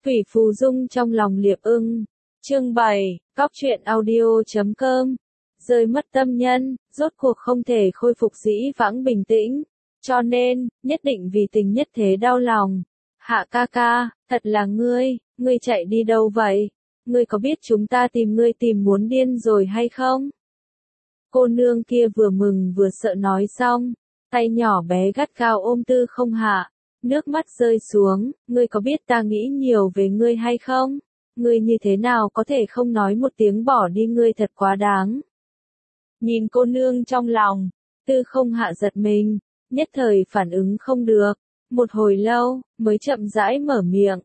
Thủy Phù Dung trong lòng Liệp Ưng. Chương 7, Cóc truyện audio.com. Rơi mất tâm nhân, rốt cuộc không thể khôi phục dĩ vãng bình tĩnh, cho nên, nhất định vì tình nhất thế đau lòng. Hạ ca ca, thật là ngươi chạy đi đâu vậy? Ngươi có biết chúng ta tìm ngươi tìm muốn điên rồi hay không? Cô nương kia vừa mừng vừa sợ nói xong, tay nhỏ bé gắt gao ôm Tư Không Hạ, nước mắt rơi xuống, ngươi có biết ta nghĩ nhiều về ngươi hay không? Ngươi như thế nào có thể không nói một tiếng bỏ đi, ngươi thật quá đáng. Nhìn cô nương trong lòng, Tư Không Hạ giật mình, nhất thời phản ứng không được, một hồi lâu, mới chậm rãi mở miệng.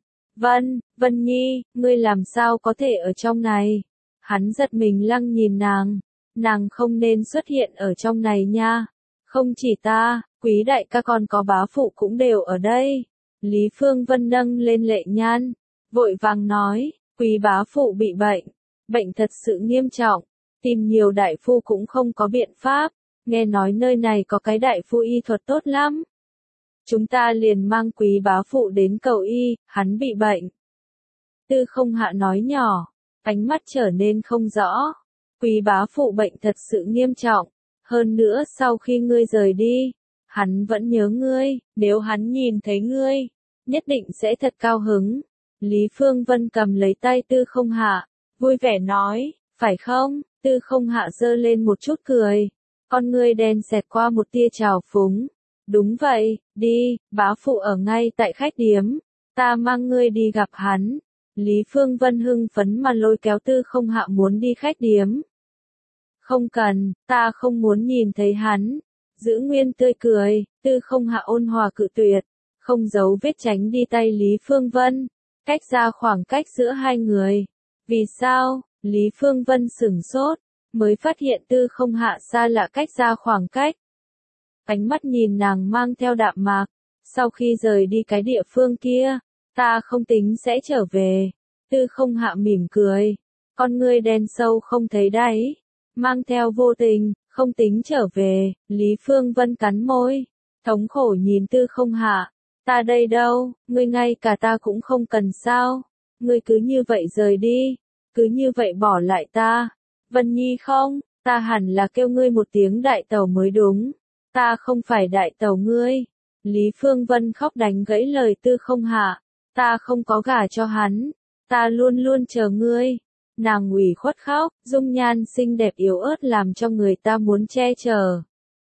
Vân Nhi, ngươi làm sao có thể ở trong này? Hắn giật mình lăng nhìn nàng không nên xuất hiện ở trong này nha. Không chỉ ta, quý đại ca còn có bá phụ cũng đều ở đây. Lý Phương Vân nâng lên lệ nhan, vội vàng nói, quý bá phụ bị bệnh thật sự nghiêm trọng, tìm nhiều đại phu cũng không có biện pháp, nghe nói nơi này có cái đại phu y thuật tốt lắm. Chúng ta liền mang quý bá phụ đến cầu y, hắn bị bệnh. Tư Không Hạ nói nhỏ, ánh mắt trở nên không rõ. Quý bá phụ bệnh thật sự nghiêm trọng, hơn nữa sau khi ngươi rời đi, hắn vẫn nhớ ngươi, nếu hắn nhìn thấy ngươi, nhất định sẽ thật cao hứng. Lý Phương Vân cầm lấy tay Tư Không Hạ, vui vẻ nói, phải không? Tư Không Hạ giơ lên một chút cười, con ngươi đen xẹt qua một tia trào phúng. Đúng vậy, đi, bá phụ ở ngay tại khách điếm, ta mang ngươi đi gặp hắn. Lý Phương Vân hưng phấn mà lôi kéo Tư Không Hạ muốn đi khách điếm. Không cần, ta không muốn nhìn thấy hắn. Giữ nguyên tươi cười, Tư Không Hạ ôn hòa cự tuyệt, không giấu vết tránh đi tay Lý Phương Vân, cách ra khoảng cách giữa hai người. Vì sao? Lý Phương Vân sửng sốt, mới phát hiện Tư Không Hạ xa lạ cách ra khoảng cách. Ánh mắt nhìn nàng mang theo đạm mạc, sau khi rời đi cái địa phương kia, ta không tính sẽ trở về. Tư Không Hạ mỉm cười, con ngươi đen sâu không thấy đáy, mang theo vô tình, không tính trở về. Lý Phương Vân cắn môi, thống khổ nhìn Tư Không Hạ, ta đây đâu, ngươi ngay cả ta cũng không cần sao, ngươi cứ như vậy rời đi, cứ như vậy bỏ lại ta. Vân Nhi không, ta hẳn là kêu ngươi một tiếng đại tẩu mới đúng, ta không phải đại tẩu ngươi. Lý Phương Vân khóc đánh gãy lời Tư Không Hạ, ta không có gả cho hắn, ta luôn luôn chờ ngươi. Nàng ủy khuất khóc, dung nhan xinh đẹp yếu ớt làm cho người ta muốn che chở.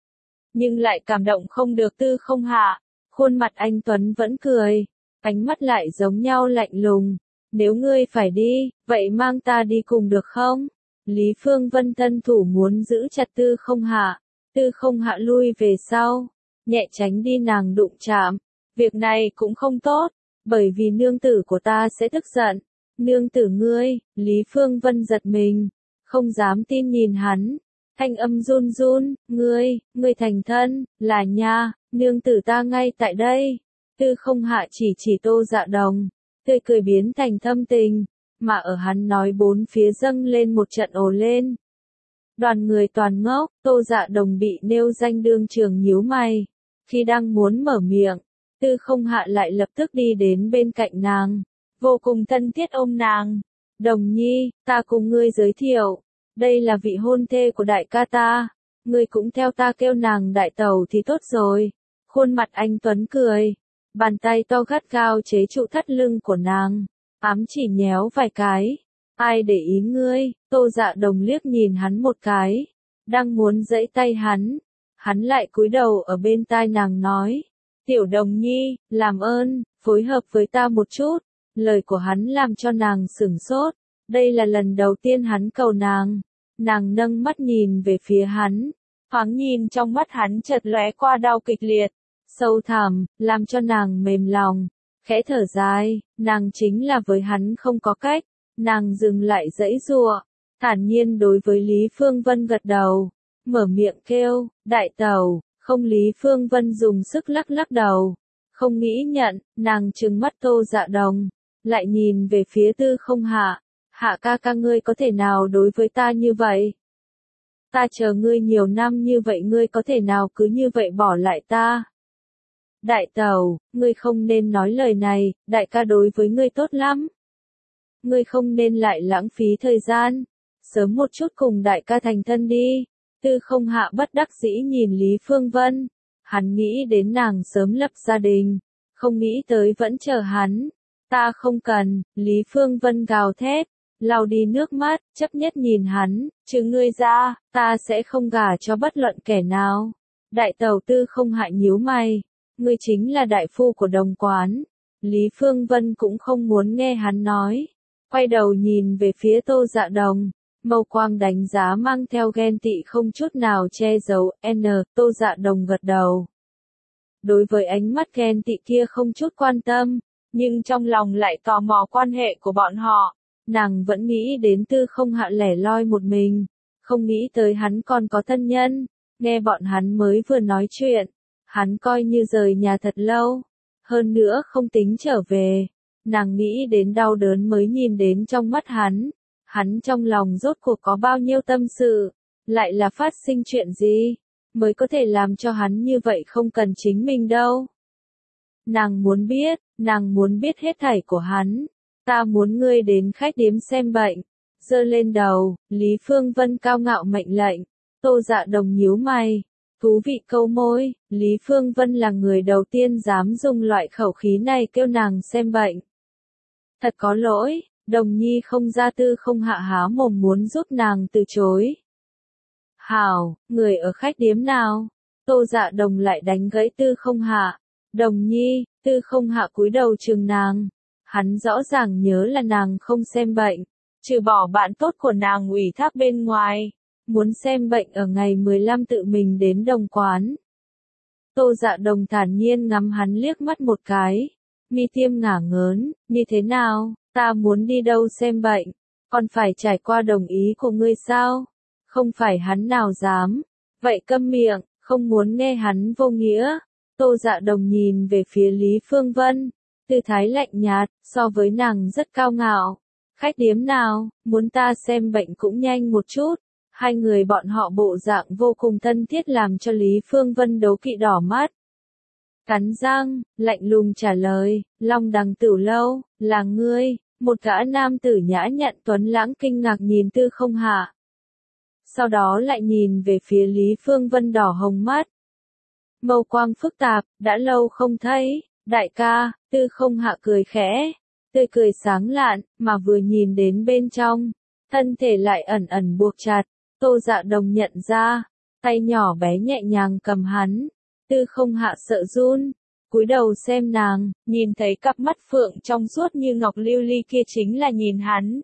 Nhưng lại cảm động không được Tư Không Hạ, khuôn mặt anh Tuấn vẫn cười, ánh mắt lại giống nhau lạnh lùng. Nếu ngươi phải đi, vậy mang ta đi cùng được không? Lý Phương Vân thân thủ muốn giữ chặt Tư Không Hạ, Tư Không Hạ lui về sau, nhẹ tránh đi nàng đụng chạm. Việc này cũng không tốt, bởi vì nương tử của ta sẽ tức giận. Nương tử ngươi, Lý Phương Vân giật mình, không dám tin nhìn hắn, thanh âm run run, ngươi thành thân, là nha, nương tử ta ngay tại đây. Tư Không Hạ chỉ Tô Dạ Đồng, tươi cười biến thành thâm tình, mà ở hắn nói bốn phía dâng lên một trận ồ lên. Đoàn người toàn ngốc, Tô Dạ Đồng bị nêu danh đương trường nhíu mày, khi đang muốn mở miệng, Tư Không Hạ lại lập tức đi đến bên cạnh nàng, vô cùng thân thiết ôm nàng. Đồng Nhi, ta cùng ngươi giới thiệu, đây là vị hôn thê của đại ca ta, ngươi cũng theo ta kêu nàng đại tẩu thì tốt rồi. Khuôn mặt anh Tuấn cười, bàn tay to gắt gao chế trụ thắt lưng của nàng, ám chỉ nhéo vài cái. Ai để ý ngươi? Tô Dạ Đồng liếc nhìn hắn một cái, đang muốn giãy tay hắn lại cúi đầu ở bên tai nàng nói, Tiểu Đồng Nhi, làm ơn, phối hợp với ta một chút. Lời của hắn làm cho nàng sửng sốt, đây là lần đầu tiên hắn cầu nàng nâng mắt nhìn về phía hắn, thoáng nhìn trong mắt hắn chợt lóe qua đau kịch liệt, sâu thẳm, làm cho nàng mềm lòng, khẽ thở dài, nàng chính là với hắn không có cách, nàng dừng lại giãy giụa, thản nhiên đối với Lý Phương Vân gật đầu, mở miệng kêu, đại tẩu. Không, Lý Phương Vân dùng sức lắc đầu, không nghĩ nhận, nàng trừng mắt Tô Dạ Đồng, lại nhìn về phía Tư Không Hạ, Hạ ca ca ngươi có thể nào đối với ta như vậy? Ta chờ ngươi nhiều năm như vậy, ngươi có thể nào cứ như vậy bỏ lại ta? Đại tẩu, ngươi không nên nói lời này, đại ca đối với ngươi tốt lắm. Ngươi không nên lại lãng phí thời gian, sớm một chút cùng đại ca thành thân đi. Tư không hạ bất đắc dĩ nhìn Lý Phương Vân, hắn nghĩ đến nàng sớm lập gia đình, không nghĩ tới vẫn chờ hắn. Ta không cần, Lý Phương Vân gào thét, lau đi nước mắt, chấp nhất nhìn hắn, trừ ngươi ra, ta sẽ không gả cho bất luận kẻ nào. Đại tẩu Tư không hạ nhíu mày, ngươi chính là đại phu của Đồng Quán. Lý Phương Vân cũng không muốn nghe hắn nói, quay đầu nhìn về phía Tô Dạ Đồng, mâu quang đánh giá mang theo ghen tị không chút nào che giấu. Tô Dạ Đồng gật đầu. Đối với ánh mắt ghen tị kia không chút quan tâm, nhưng trong lòng lại tò mò quan hệ của bọn họ. Nàng vẫn nghĩ đến Tư không hạ lẻ loi một mình, không nghĩ tới hắn còn có thân nhân. Nghe bọn hắn mới vừa nói chuyện, hắn coi như rời nhà thật lâu, hơn nữa không tính trở về. Nàng nghĩ đến đau đớn mới nhìn đến trong mắt hắn trong lòng rốt cuộc có bao nhiêu tâm sự, lại là phát sinh chuyện gì, mới có thể làm cho hắn như vậy không cần chính mình đâu. Nàng muốn biết hết thảy của hắn. Ta muốn ngươi đến khách điếm xem bệnh. Giơ lên đầu, Lý Phương Vân cao ngạo mệnh lệnh. Tô Dạ Đồng nhíu mày, thú vị câu môi, Lý Phương Vân là người đầu tiên dám dùng loại khẩu khí này kêu nàng xem bệnh. Thật có lỗi, Đồng Nhi không ra. Tư không hạ há mồm muốn giúp nàng từ chối. Hảo, người ở khách điếm nào? Tô Dạ Đồng lại đánh gãy Tư không hạ. Đồng Nhi, Tư không hạ cúi đầu trừng nàng. Hắn rõ ràng nhớ là nàng không xem bệnh, trừ bỏ bạn tốt của nàng ủy thác bên ngoài, muốn xem bệnh ở ngày 15 tự mình đến Đồng Quán. Tô Dạ Đồng thản nhiên ngắm hắn liếc mắt một cái, mi tiêm ngả ngớn, như thế nào, ta muốn đi đâu xem bệnh, còn phải trải qua đồng ý của ngươi sao? Không phải hắn nào dám, vậy câm miệng, không muốn nghe hắn vô nghĩa. Tô Dạ Đồng nhìn về phía Lý Phương Vân, tư thái lạnh nhạt, so với nàng rất cao ngạo. Khách điếm nào, muốn ta xem bệnh cũng nhanh một chút. Hai người bọn họ bộ dạng vô cùng thân thiết làm cho Lý Phương Vân đố kỵ đỏ mắt. Cắn răng, lạnh lùng trả lời, Long Đằng Tửu Lâu, là ngươi. Một gã nam tử nhã nhặn tuấn lãng kinh ngạc nhìn Tư không hạ. Sau đó lại nhìn về phía Lý Phương Vân đỏ hồng mắt. Mâu quang phức tạp, đã lâu không thấy, đại ca. Tư không hạ cười khẽ, tươi cười sáng lạn, mà vừa nhìn đến bên trong, thân thể lại ẩn ẩn buộc chặt. Tô Dạ Đồng nhận ra, tay nhỏ bé nhẹ nhàng cầm hắn. Tư không hạ sợ run, cúi đầu xem nàng, nhìn thấy cặp mắt phượng trong suốt như ngọc lưu ly kia chính là nhìn hắn.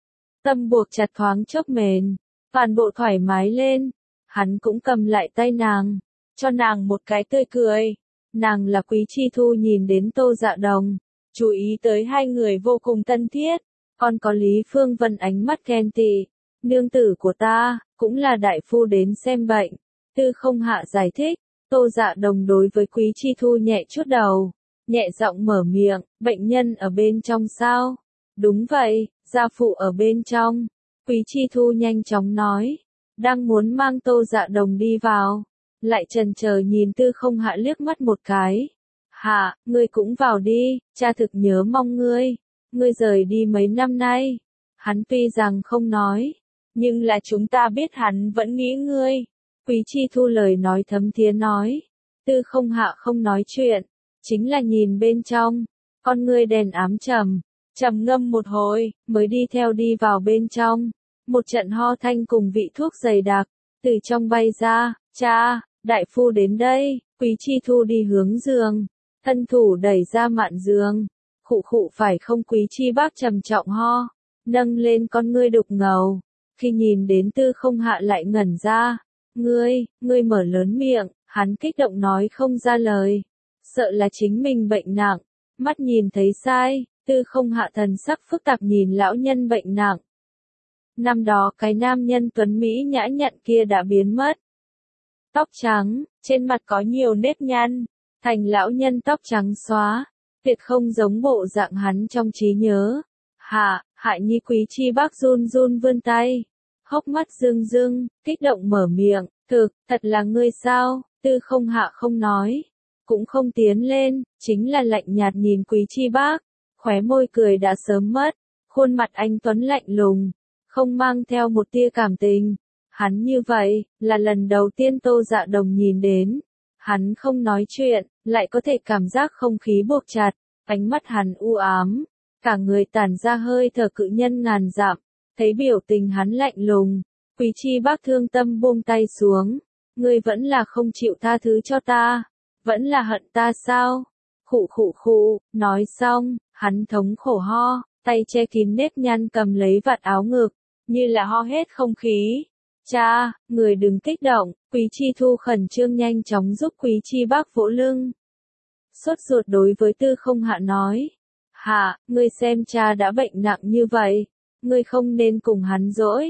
Tâm buộc chặt thoáng chốc mềm, toàn bộ thoải mái lên. Hắn cũng cầm lại tay nàng, cho nàng một cái tươi cười. Nàng là Quý Chi Thu nhìn đến Tô Dạ Đồng, chú ý tới hai người vô cùng thân thiết, còn có Lý Phương Vân ánh mắt ghen tị. Nương tử của ta, cũng là đại phu đến xem bệnh. Tư không hạ giải thích, Tô Dạ Đồng đối với Quý Chi Thu nhẹ chút đầu, nhẹ giọng mở miệng, bệnh nhân ở bên trong sao? Đúng vậy, gia phụ ở bên trong. Quý Chi Thu nhanh chóng nói, đang muốn mang Tô Dạ Đồng đi vào, lại chần chờ nhìn Tư không hạ liếc mắt một cái. Hạ, ngươi cũng vào đi, cha thực nhớ mong ngươi. Ngươi rời đi mấy năm nay. Hắn tuy rằng không nói, nhưng là chúng ta biết hắn vẫn nghĩ ngươi. Quý Chi Thu lời nói thấm thía nói. Tư không hạ không nói chuyện, chính là nhìn bên trong, con ngươi đèn ám trầm ngâm một hồi, mới đi theo đi vào bên trong. Một trận ho thanh cùng vị thuốc dày đặc, từ trong bay ra, cha, đại phu đến đây. Quý Chi Thu đi hướng giường, thân thủ đẩy ra mạn giường, khụ khụ phải không? Quý Chi bác trầm trọng ho, nâng lên con ngươi đục ngầu, khi nhìn đến Tư không hạ lại ngẩn ra. Ngươi mở lớn miệng, hắn kích động nói không ra lời, sợ là chính mình bệnh nặng, mắt nhìn thấy sai. Tư không hạ thần sắc phức tạp nhìn lão nhân bệnh nặng. Năm đó cái nam nhân tuấn Mỹ nhã nhặn kia đã biến mất. Tóc trắng, trên mặt có nhiều nếp nhăn, thành lão nhân tóc trắng xóa, tuyệt không giống bộ dạng hắn trong trí nhớ. Hạ Nhi. Quý Chi bác run run vươn tay, hốc mắt rưng rưng, kích động mở miệng, thật là ngươi sao? Tư không hạ không nói, cũng không tiến lên, chính là lạnh nhạt nhìn Quý Chi Bác, khóe môi cười đã sớm mất, khuôn mặt anh tuấn lạnh lùng, không mang theo một tia cảm tình. Hắn như vậy, là lần đầu tiên Tô Dạ Đồng nhìn đến. Hắn không nói chuyện, lại có thể cảm giác không khí buộc chặt, ánh mắt hắn u ám, cả người tản ra hơi thở cự nhân ngàn dặm, thấy biểu tình hắn lạnh lùng. Quý Chi Bác thương tâm buông tay xuống, ngươi vẫn là không chịu tha thứ cho ta, vẫn là hận ta sao? Khụ khụ khụ, nói xong, hắn thống khổ ho, tay che kín nếp nhăn cầm lấy vạt áo ngực, như là ho hết không khí. Cha, người đừng kích động, Quý Chi Thu khẩn trương nhanh chóng giúp Quý Chi Bác vỗ lưng. Sốt ruột đối với Tư Không Hạ nói, Hạ, ngươi xem cha đã bệnh nặng như vậy, ngươi không nên cùng hắn dỗi,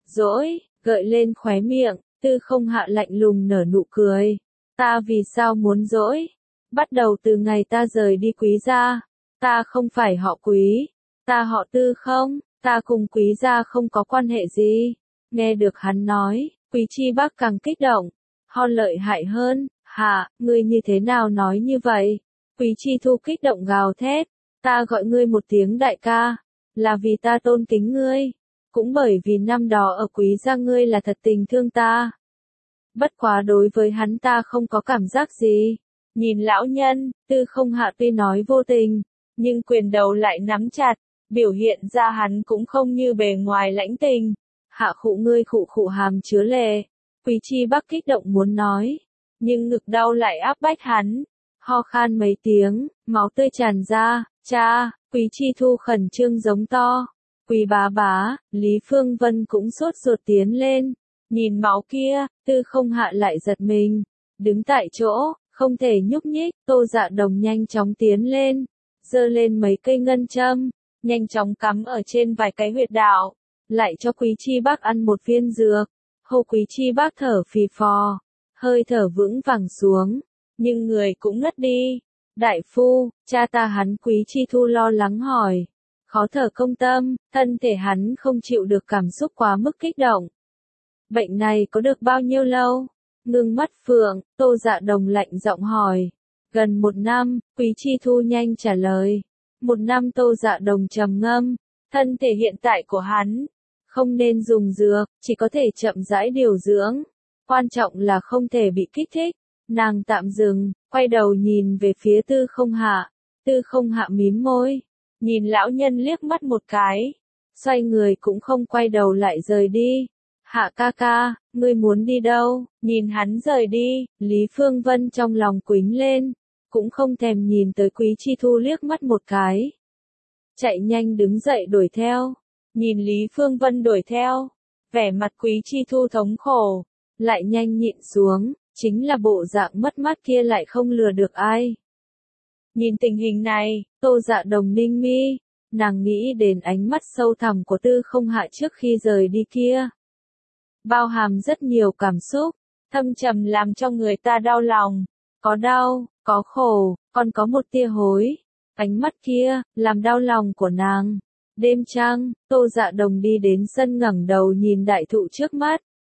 gợi lên khóe miệng, Tư Không Hạ lạnh lùng nở nụ cười, ta vì sao muốn dỗi? Bắt đầu từ ngày ta rời đi Quý gia, ta không phải họ Quý, ta họ Tư không, ta cùng Quý gia không có quan hệ gì. Nghe được hắn nói, Quý Chi Bác càng kích động, ho lợi hại hơn, Hạ, ngươi như thế nào nói như vậy? Quý Chi Thu kích động gào thét, ta gọi ngươi một tiếng đại ca, là vì ta tôn kính ngươi, cũng bởi vì năm đó ở Quý gia ngươi là thật tình thương ta. Bất quá đối với hắn ta không có cảm giác gì. Nhìn lão nhân, Tư Không Hạ tuy nói vô tình, nhưng quyền đầu lại nắm chặt, biểu hiện ra hắn cũng không như bề ngoài lãnh tình. Hạ khụ ngươi khụ khụ hàm chứa lệ. Quý Chi Bác kích động muốn nói, nhưng ngực đau lại áp bách hắn. Ho khan mấy tiếng, máu tươi tràn ra, cha, Quý Chi Thu khẩn trương giống to. Quý bá bá, Lý Phương Vân cũng sốt ruột tiến lên. Nhìn máu kia, Tư Không Hạ lại giật mình. Đứng tại chỗ, không thể nhúc nhích, Tô Dạ Đồng nhanh chóng tiến lên. Giơ lên mấy cây ngân châm, nhanh chóng cắm ở trên vài cái huyệt đạo. Lại cho Quý Chi Bác ăn một viên dược. Hô Quý Chi Bác thở phì phò, hơi thở vững vàng xuống, nhưng người cũng ngất đi. Đại phu, cha ta hắn Quý Chi Thu lo lắng hỏi. Khó thở công tâm, thân thể hắn không chịu được cảm xúc quá mức kích động. Bệnh này có được bao nhiêu lâu? Ngưng mắt phượng, Tô Dạ Đồng lạnh giọng hỏi. Gần 1 năm, Quý Chi Thu nhanh trả lời. 1 năm Tô Dạ Đồng trầm ngâm, thân thể hiện tại của hắn không nên dùng dược, chỉ có thể chậm rãi điều dưỡng. Quan trọng là không thể bị kích thích. Nàng tạm dừng, quay đầu nhìn về phía Tư Không Hạ. Tư Không Hạ mím môi, nhìn lão nhân liếc mắt một cái, xoay người cũng không quay đầu lại rời đi. Hạ ca ca, ngươi muốn đi đâu? Nhìn hắn rời đi, Lý Phương Vân trong lòng quính lên, cũng không thèm nhìn tới Quý Chi Thu liếc mắt một cái. Chạy nhanh đứng dậy đuổi theo. Nhìn Lý Phương Vân đuổi theo, vẻ mặt Quý Chi Thu thống khổ, lại nhanh nhịn xuống, chính là bộ dạng mất mát kia lại không lừa được ai. Nhìn tình hình này, Tô Dạ Đồng ninh mi, nàng nghĩ đến ánh mắt sâu thẳm của Tư Không Hạ trước khi rời đi kia. Bao hàm rất nhiều cảm xúc, thâm trầm làm cho người ta đau lòng, có đau, có khổ, còn có một tia hối. Ánh mắt kia, làm đau lòng của nàng. Đêm trăng, Tô Dạ Đồng đi đến sân ngẩng đầu nhìn đại thụ trước mắt.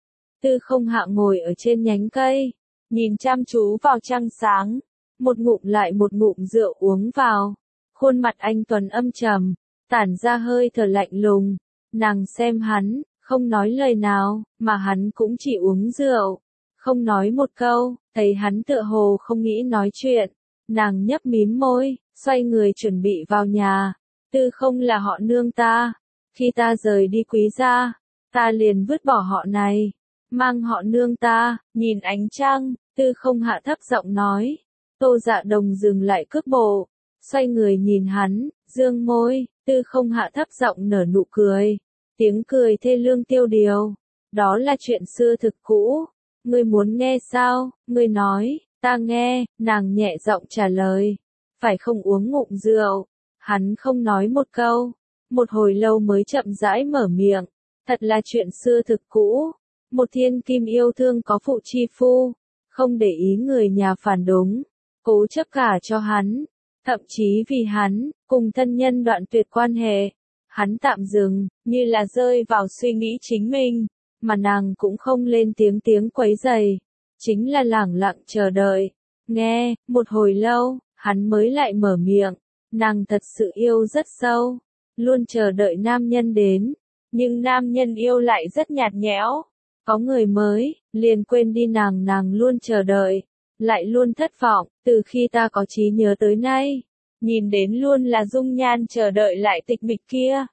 Tư Không Hạ ngồi ở trên nhánh cây, nhìn chăm chú vào trăng sáng, một ngụm lại một ngụm rượu uống vào. Khuôn mặt anh tuấn âm trầm, tản ra hơi thở lạnh lùng. Nàng xem hắn, không nói lời nào, mà hắn cũng chỉ uống rượu, không nói một câu, thấy hắn tựa hồ không nghĩ nói chuyện. Nàng nhấp mím môi, xoay người chuẩn bị vào nhà. Tư Không là họ nương ta, khi ta rời đi Quý gia, ta liền vứt bỏ họ này, mang họ nương ta. Nhìn ánh trăng, Tư Không Hạ thấp giọng nói. Tô Dạ Đồng dừng lại cước bộ, xoay người nhìn hắn, dương môi. Tư Không Hạ thấp giọng nở nụ cười, tiếng cười thê lương tiêu điều. Đó là chuyện xưa thực cũ, ngươi muốn nghe sao? Ngươi nói, ta nghe. Nàng nhẹ giọng trả lời, phải không uống ngụm rượu. Hắn không nói một câu, một hồi lâu mới chậm rãi mở miệng. Thật là chuyện xưa thực cũ. Một thiên kim yêu thương có phụ chi phu, không để ý người nhà phản đúng, cố chấp cả cho hắn, thậm chí vì hắn, cùng thân nhân đoạn tuyệt quan hệ. Hắn tạm dừng, như là rơi vào suy nghĩ chính mình, mà nàng cũng không lên tiếng quấy rầy, chính là lẳng lặng chờ đợi. Nghe, một hồi lâu, hắn mới lại mở miệng. Nàng thật sự yêu rất sâu, luôn chờ đợi nam nhân đến. Nhưng nam nhân yêu lại rất nhạt nhẽo. Có người mới, liền quên đi nàng luôn chờ đợi. Lại luôn thất vọng, từ khi ta có trí nhớ tới nay. Nhìn đến luôn là dung nhan chờ đợi lại tịch mịch kia.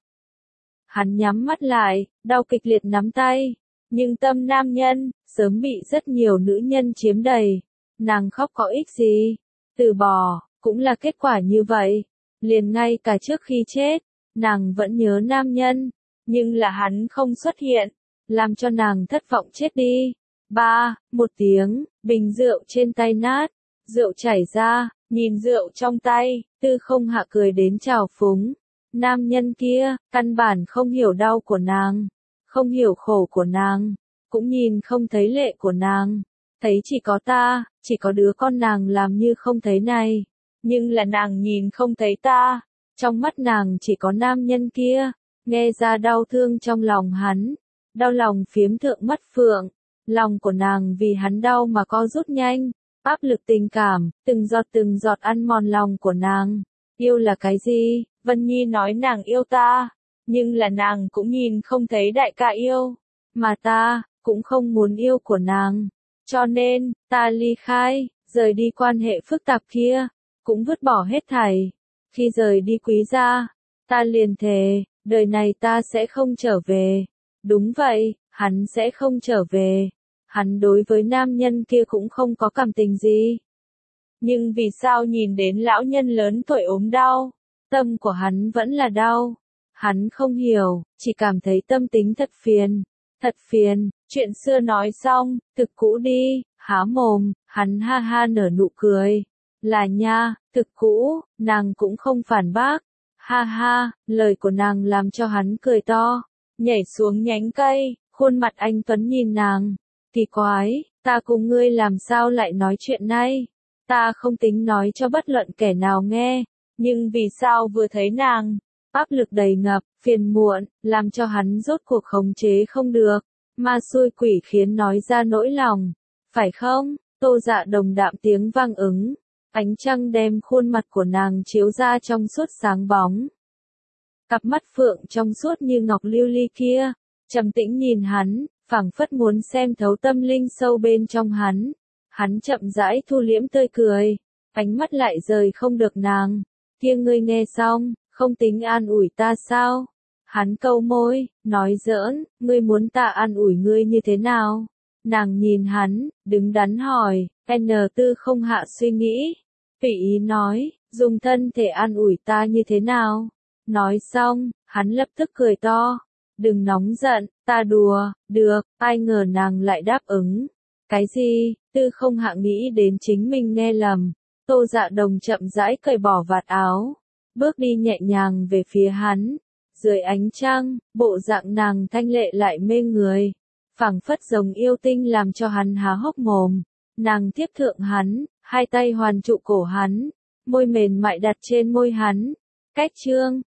Hắn nhắm mắt lại, đau kịch liệt nắm tay. Nhưng tâm nam nhân, sớm bị rất nhiều nữ nhân chiếm đầy. Nàng khóc có ích gì? Từ bỏ, cũng là kết quả như vậy. Liền ngay cả trước khi chết, nàng vẫn nhớ nam nhân. Nhưng là hắn không xuất hiện, làm cho nàng thất vọng chết đi. Một tiếng, bình rượu trên tay nát, rượu chảy ra, nhìn rượu trong tay, Tư Không Hạ cười đến trào phúng. Nam nhân kia, căn bản không hiểu đau của nàng, không hiểu khổ của nàng, cũng nhìn không thấy lệ của nàng. Thấy chỉ có ta, chỉ có đứa con nàng làm như không thấy này. Nhưng là nàng nhìn không thấy ta, trong mắt nàng chỉ có nam nhân kia. Nghe ra đau thương trong lòng hắn, đau lòng phiếm thượng mắt phượng, lòng của nàng vì hắn đau mà co rút nhanh, áp lực tình cảm, từng giọt ăn mòn lòng của nàng. Yêu là cái gì? Vân Nhi nói nàng yêu ta, nhưng là nàng cũng nhìn không thấy đại ca yêu, mà ta cũng không muốn yêu của nàng. Cho nên, ta ly khai, rời đi quan hệ phức tạp kia, cũng vứt bỏ hết thảy. Khi rời đi Quý gia, ta liền thề, đời này ta sẽ không trở về. Đúng vậy, hắn sẽ không trở về. Hắn đối với nam nhân kia cũng không có cảm tình gì. Nhưng vì sao nhìn đến lão nhân lớn tuổi ốm đau, tâm của hắn vẫn là đau. Hắn không hiểu, chỉ cảm thấy tâm tính thật phiền. Thật phiền, chuyện xưa nói xong, thực cũ đi, há mồm, hắn ha ha nở nụ cười. Là nha, thực cũ, nàng cũng không phản bác. Ha ha, lời của nàng làm cho hắn cười to, nhảy xuống nhánh cây, khuôn mặt anh tuấn nhìn nàng. Kỳ quái, ta cùng ngươi làm sao lại nói chuyện này? Ta không tính nói cho bất luận kẻ nào nghe, nhưng vì sao vừa thấy nàng, áp lực đầy ngập, phiền muộn, làm cho hắn rốt cuộc khống chế không được, ma xui quỷ khiến nói ra nỗi lòng. Phải không? Tô Dạ Đồng đạm tiếng vang ứng. Ánh trăng đem khuôn mặt của nàng chiếu ra trong suốt sáng bóng. Cặp mắt phượng trong suốt như ngọc lưu ly kia, trầm tĩnh nhìn hắn, phảng phất muốn xem thấu tâm linh sâu bên trong hắn. Hắn chậm rãi thu liễm tươi cười, ánh mắt lại rời không được nàng. Kia ngươi nghe xong, không tính an ủi ta sao? Hắn câu môi, nói giỡn, ngươi muốn ta an ủi ngươi như thế nào? Nàng nhìn hắn, đứng đắn hỏi, Tư Không Hạ suy nghĩ. Tùy ý nói, dùng thân thể an ủi ta như thế nào? Nói xong, hắn lập tức cười to. Đừng nóng giận, ta đùa, được, ai ngờ nàng lại đáp ứng. Cái gì? Tư Không Hạ nghĩ đến chính mình nghe lầm. Tô Dạ Đồng chậm rãi cởi bỏ vạt áo, bước đi nhẹ nhàng về phía hắn. Dưới ánh trăng, bộ dạng nàng thanh lệ lại mê người, phảng phất giống yêu tinh làm cho hắn há hốc mồm. Nàng tiếp thượng hắn, hai tay hoàn trụ cổ hắn, môi mềm mại đặt trên môi hắn. Cách chương